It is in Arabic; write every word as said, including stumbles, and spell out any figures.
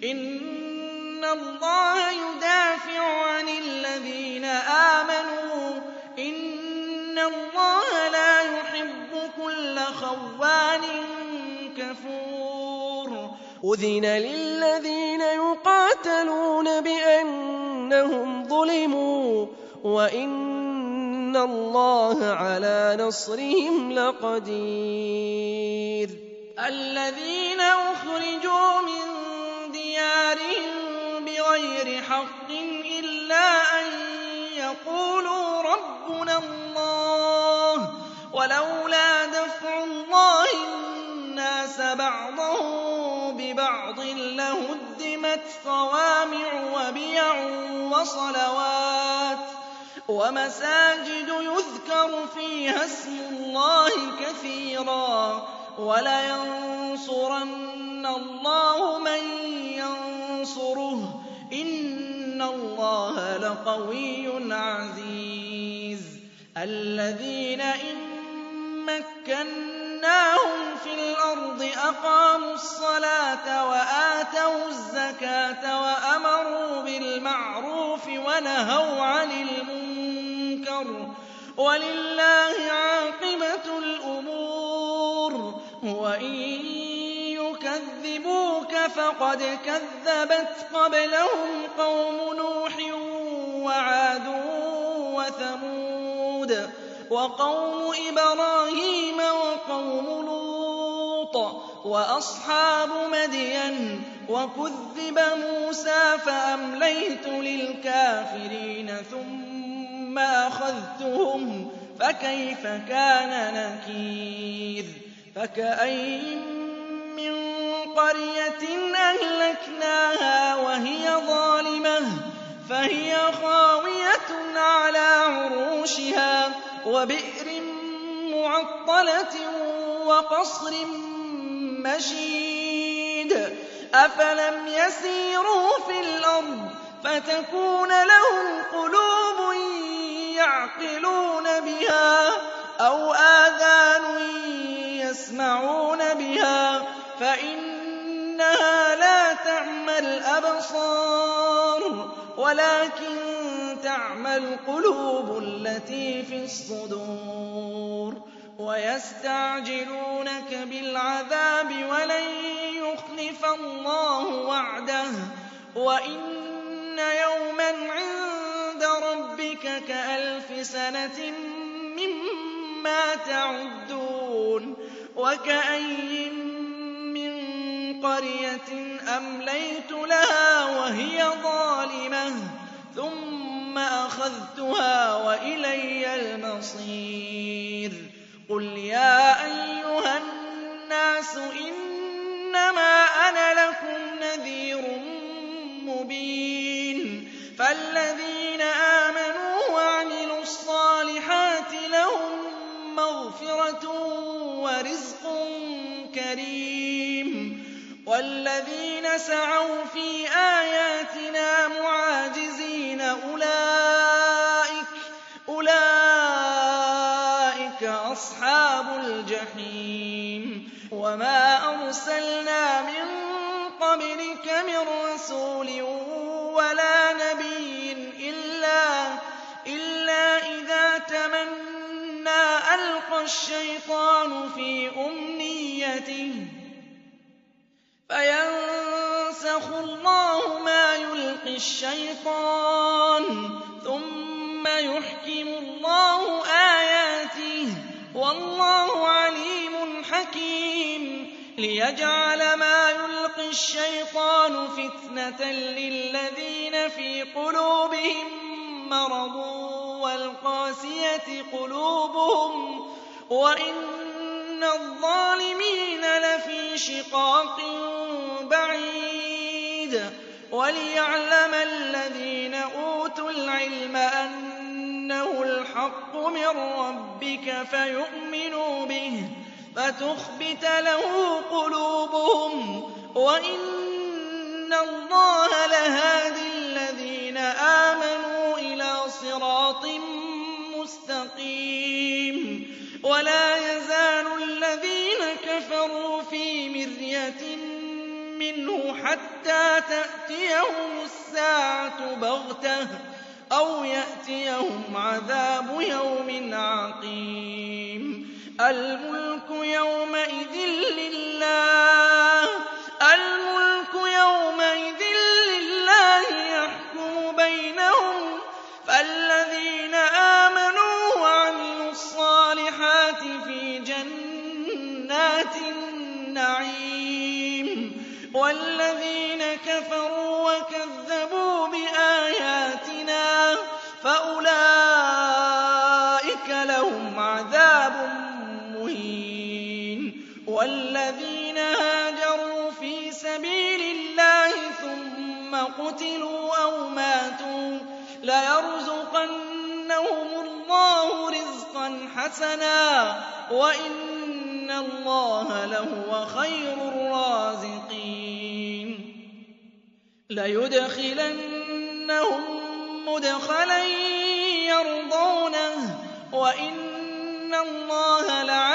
إِنَّ اللَّهَ يُدَافِعُ عَنِ الَّذِينَ آمَنُوا ۗ إِنَّ اللَّهَ لَا يُحِبُّ كُلَّ خَوَّانٍ كَفُورٍ. أُذِنَ لِلَّذِينَ يُقَاتَلُونَ بِأَنَّهُمْ ظُلِمُوا وَإِنَّ اللَّهَ عَلَىٰ نَصْرِهِمْ لَقَدِيرٌ. الَّذِينَ أُخْرِجُوا مِن دِيَارِهِم بِغَيْرِ حَقٍّ إِلَّا أَن يَقُولُوا رَبُّنَا اللَّهُ وَلَوْلَا دَفْعُ اللَّهِ النَّاسَ بَعْضَهُم بِبَعْضٍ لَّهُدِّمَتْ صَوَامِعُ وَبِيَعٌ وَصَلَوَاتٌ وَمَسَاجِدُ يُذْكَرُ فِيهَا اسْمُ اللَّهِ كَثِيرًا وَلَيَنصُرَنَّ اللَّهُ مَن يَنصُرُهُ ۗ إِنَّ اللَّهَ لَقَوِيٌّ عَزِيزٌ. الَّذِينَ إِن مَّكَّنَّاهُمْ فِي الْأَرْضِ أَقَامُوا الصَّلَاةَ وَآتَوُا الزَّكَاةَ وَأَمَرُوا بِالْمَعْرُوفِ وَنَهَوْا عَنِ الْمُنكَرِ ۗ وَلِلَّهِ عَاقِبَةُ الْأُمُورِ. وَإِن يُكَذِّبُوكَ فَقَدْ كَذَّبَتْ قَبْلَهُمْ قَوْمُ نُوحٍ وَعَادٌ وَثَمُودُ وَقَوْمُ إِبْرَاهِيمَ وَقَوْمُ لُوطٍ وَأَصْحَابُ مَدْيَنَ ۖ وَكُذِّبَ مُوسَىٰ فَأَمْلَيْتُ لِلْكَافِرِينَ ثُمَّ أَخَذْتُهُمْ ۖ فَكَيْفَ كَانَ نَكِيرِ. فَكَأَيِّن مِّن قَرْيَةٍ أَهْلَكْنَاهَا وَهِيَ ظَالِمَةٌ فَهِيَ خَاوِيَةٌ عَلَىٰ عُرُوشِهَا وَبِئْرٍ مُّعَطَّلَةٍ وَقَصْرٍ مَّشِيدٍ. أَفَلَمْ يَسِيرُوا فِي الْأَرْضِ فَتَكُونَ لَهُمْ قُلُوبٌ يَعْقِلُونَ بِهَا أَوْ آذَانٌ يَسْمَعُونَ بِهَا فَإِنَّهَا لَا تَعْمَى الْأَبْصَارُ وَلَٰكِن تَعْمَى الْقُلُوبُ الَّتِي فِي الصُّدُورِ. وَيَسْتَعْجِلُونَكَ بِالْعَذَابِ وَلَن يُخْلِفَ اللَّهُ وَعْدَهُ وَإِنَّ يَوْمًا عِندَ رَبِّكَ كَأَلْفِ سَنَةٍ مِّمَّا تَعُدُّونَ. وَكَأَيِّن مِّن قَرْيَةٍ أَمْلَيْتُ لَهَا وَهِيَ ظَالِمَةٌ ثُمَّ أَخَذْتُهَا وَإِلَيَّ الْمَصِيرُ. قُلْ يَا أَيُّهَا النَّاسُ إِنَّمَا أَنَا لَكُمْ نَذِيرٌ مُّبِينٌ. فَالَّذِينَ آمَنُوا وَعَمِلُوا الصَّالِحَاتِ لَهُم مَّغْفِرَةٌ وَرِزْقٌ كَرِيمٌ. وَالَّذِينَ سَعَوْا فِي آيَاتِنَا مُعَاجِزِينَ أُولَٰئِكَ أُولَٰئِكَ أَصْحَابُ الْجَحِيمِ. وَمَا أَرْسَلْنَا مِن قَبْلِكَ مِن رَّسُولٍ وَلَا نَبِيٍّ إِلَّا إِذَا تَمَنَّىٰ أَلْقَى الشَّيْطَانُ فِي أُمْنِيَّتِهِ فَيَنسَخُ اللَّهُ مَا يُلْقِي الشَّيْطَانُ ثُمَّ يُحْكِمُ اللَّهُ آيَاتِهِ ۗ وَاللَّهُ عَلِيمٌ حَكِيمٌ. لِيَجْعَلَ مَا يُلْقِي الشَّيْطَانُ فِتْنَةً لِّلَّذِينَ فِي قُلُوبِهِم مَّرَضٌ وَالْقَاسِيَةِ قُلُوبُهُمْ ۗ وَإِنَّ الظَّالِمِينَ لَفِي شِقَاقٍ بَعِيدٍ. وَلِيَعْلَمَ الَّذِينَ أُوتُوا الْعِلْمَ أَنَّهُ الْحَقُّ مِن رَّبِّكَ فَيُؤْمِنُوا بِهِ فَتُخْبِتَ لَهُ قُلُوبُهُمْ ۗ وَإِنَّ اللَّهَ لَهَادِي الَّذِينَ آمَنُوا إِلَىٰ صِرَاطٍ مُّسْتَقِيمٍ. وَلَا يَزَالُ الَّذِينَ كَفَرُوا فِي مِرْيَةٍ مِّنْهُ منه حتى تأتيهم الساعة بغتة أو يأتيهم عذاب يوم عقيم الملك يومئذ لله الملك يومئذ لله يحكم بينهم فالذين آمنوا وعملوا الصالحات في جنات النعيم والذين كفروا وكذبوا بآياتنا فأولئك لهم عذاب مهين والذين هاجروا في سبيل الله ثم قتلوا أو ماتوا ليرزقنهم الله رزقا حسنا وإن الله لهو خير الرازقين ليدخلنهم مدخلا يرضونه وإن الله لعليم